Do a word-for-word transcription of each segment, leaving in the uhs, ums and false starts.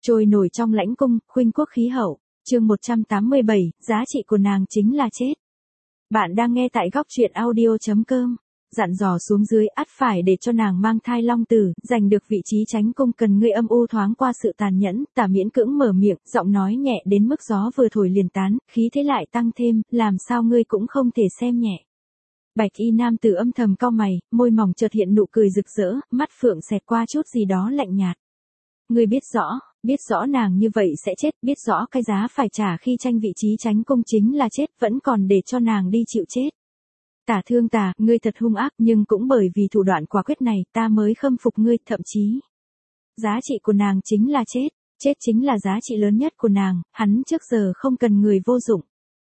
Trôi nổi trong lãnh cung, khuynh quốc khí hậu. Chương một trăm tám mươi bảy, giá trị của nàng chính là chết. Bạn đang nghe tại góc truyện audio chấm com. Dặn dò xuống dưới ắt phải để cho nàng mang thai long tử, giành được vị trí chánh cung cần ngươi âm u thoáng qua sự tàn nhẫn, Tả miễn cưỡng mở miệng, giọng nói nhẹ đến mức gió vừa thổi liền tán, khí thế lại tăng thêm, làm sao ngươi cũng không thể xem nhẹ. Bạch y nam tử âm thầm cau mày, môi mỏng chợt hiện nụ cười rực rỡ, mắt phượng xẹt qua chút gì đó lạnh nhạt. Ngươi biết rõ, biết rõ nàng như vậy sẽ chết, biết rõ cái giá phải trả khi tranh vị trí chánh cung chính là chết, vẫn còn để cho nàng đi chịu chết. Tả Thương Tà, ngươi thật hung ác, nhưng cũng bởi vì thủ đoạn quả quyết này, ta mới khâm phục ngươi, thậm chí. Giá trị của nàng chính là chết, chết chính là giá trị lớn nhất của nàng, hắn trước giờ không cần người vô dụng.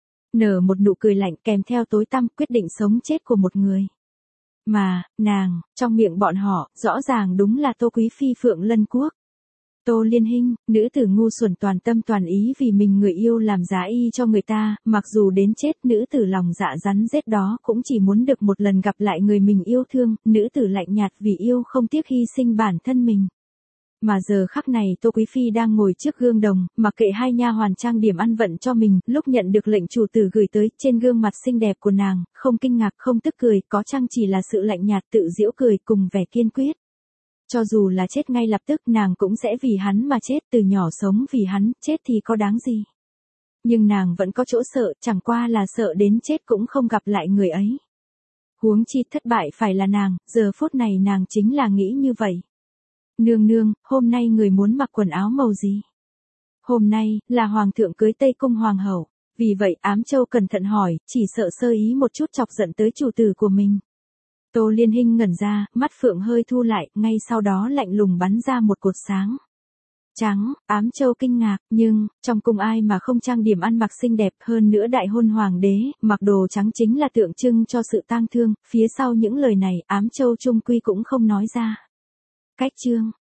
Nở một nụ cười lạnh kèm theo tối tăm quyết định sống chết của một người. Mà, nàng, trong miệng bọn họ, rõ ràng đúng là Tô Quý Phi Phượng Lân Quốc. Tô Liên Hinh, nữ tử ngu xuẩn toàn tâm toàn ý vì mình người yêu làm giá y cho người ta, mặc dù đến chết nữ tử lòng dạ rắn rết đó cũng chỉ muốn được một lần gặp lại người mình yêu thương, nữ tử lạnh nhạt vì yêu không tiếc hy sinh bản thân mình. Mà giờ khắc này Tô Quý Phi đang ngồi trước gương đồng, mặc kệ hai nha hoàn trang điểm ăn vận cho mình, lúc nhận được lệnh chủ tử gửi tới, trên gương mặt xinh đẹp của nàng, không kinh ngạc không tức cười, có chăng chỉ là sự lạnh nhạt tự giễu cười cùng vẻ kiên quyết. Cho dù là chết ngay lập tức nàng cũng sẽ vì hắn mà chết, từ nhỏ sống vì hắn, chết thì có đáng gì. Nhưng nàng vẫn có chỗ sợ, chẳng qua là sợ đến chết cũng không gặp lại người ấy. Huống chi thất bại phải là nàng, giờ phút này nàng chính là nghĩ như vậy. Nương nương, hôm nay người muốn mặc quần áo màu gì? Hôm nay, là hoàng thượng cưới Tây Cung hoàng hậu, vì vậy Ám Châu cẩn thận hỏi, chỉ sợ sơ ý một chút chọc giận tới chủ tử của mình. Tô Liên Hinh ngẩn ra, mắt phượng hơi thu lại, ngay sau đó lạnh lùng bắn ra một cột sáng. Trắng, Ám Châu kinh ngạc, nhưng, trong cung ai mà không trang điểm ăn mặc xinh đẹp, hơn nữa đại hôn hoàng đế, mặc đồ trắng chính là tượng trưng cho sự tang thương, phía sau những lời này, Ám Châu trung quy cũng không nói ra. Cách chương,